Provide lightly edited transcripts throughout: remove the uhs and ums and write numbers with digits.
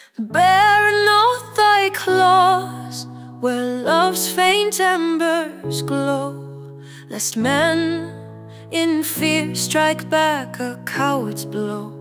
Bear not thy claws where love's faint embers glow, lest men in fear strike back a coward's blow.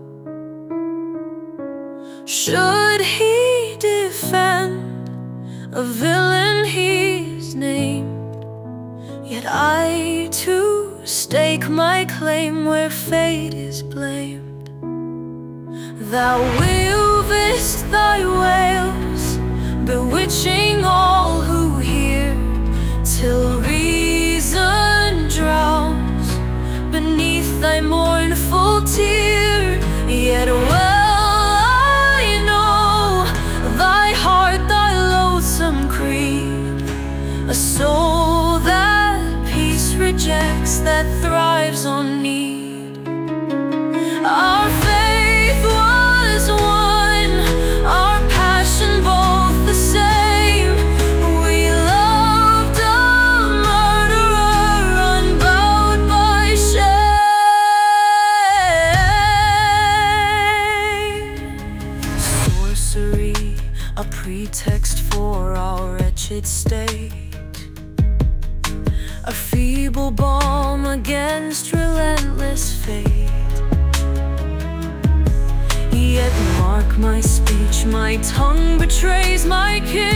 Should he defend a villain he's named, yet I too stake my claim where fate is blamed. Thou weavest thy wails, bewitching all who hear, till reason drowns beneath thy mournful tear. Yet well I know thy heart, thy loathsome creed, a soul that peace rejects, that thrives on need. Our faith was one, our passion both the same. We loved a murderer unbowed by shame. Sorcery, a pretext for our wretched state, a feeble balm against relentless fate. Yet mark my speech, my tongue betrays my kin.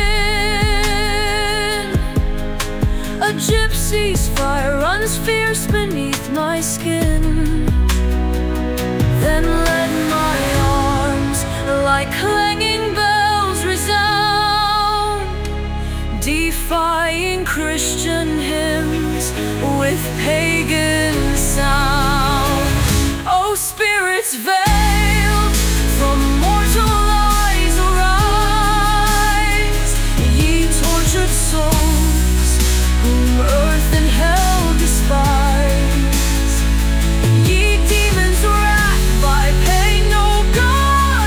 A gypsy's fire runs fierce beneath my skin. Then let my arms like clanging bells resound, defying Christian hymns with pagan sound. O spirits veiled from mortal lies, arise, ye tortured souls whom earth and hell despise. Ye demons racked by pain no God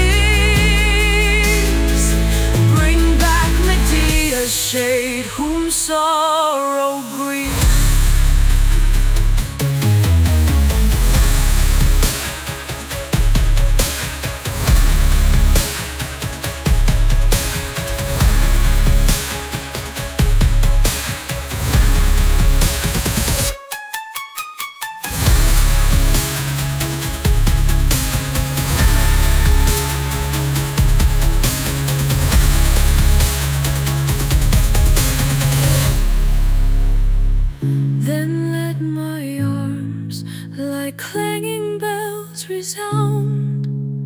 relieves, bring back Medea's shade whom sorrow grieves. Then let my arms like clanging bells resound,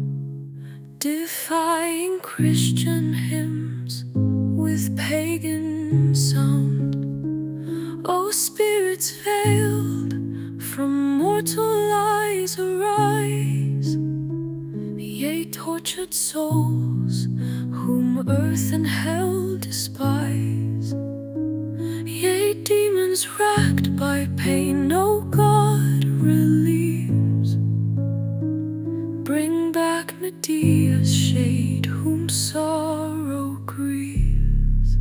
defying Christian hymns with pagan sound. O spirits veiled from mortal lies, arise, ye tortured souls whom earth and hell despise. Yea, demons racked by pain no God relieves, bring back Medea's shade whom sorrow grieves.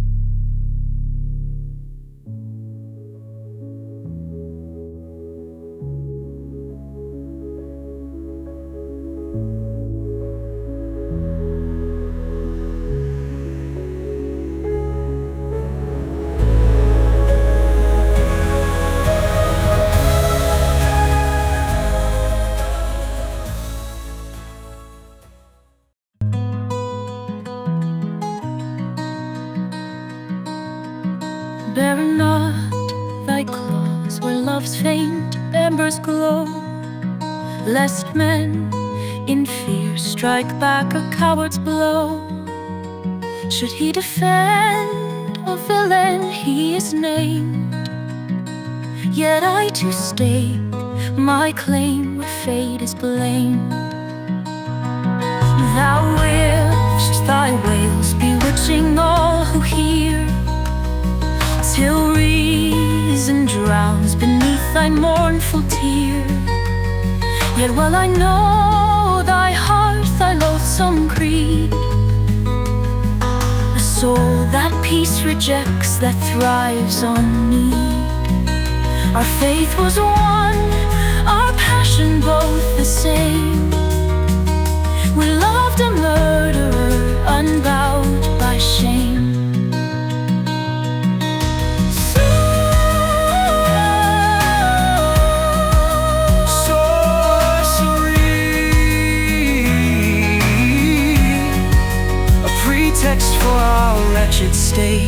Bear not thy claws where love's faint embers glow, lest men in fear strike back a coward's blow. Should he defend a villain he is named, yet I too stake my claim where fate is blamed. Thou weavest thy wails, bewitching all who hear, till reason drowns beneath thy mournful tear. Yet well I know thy heart, thy loathsome creed, a soul that peace rejects, that thrives on need. Our faith was one, our passion both the same. We loved a murderer wretched state,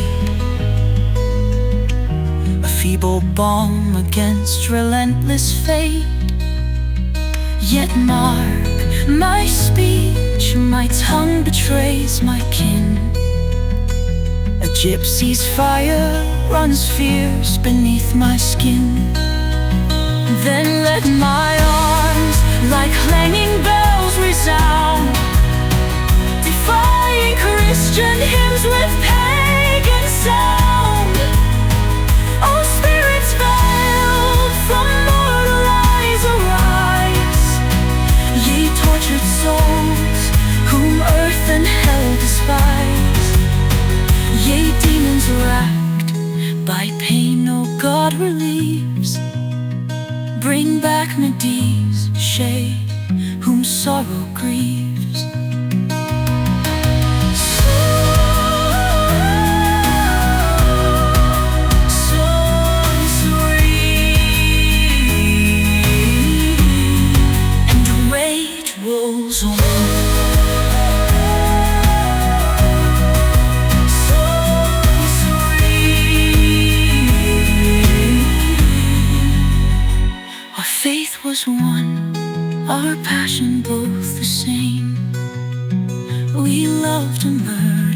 a feeble balm against relentless fate. Yet mark my speech, my tongue betrays my kin. A gypsy's fire runs fierce beneath my skin. Then let my arms like clanging bells resound, defying Christian hymns with pagan sound. All spirits veiled from mortal eyes arise, ye tortured souls whom earth and hell despise. Ye demons racked by pain no God relieves, bring back Medea's shade whom sorrow grieves. Sorcery, and rage rolls on. Faith was one, our passion both the same. We loved and murdered.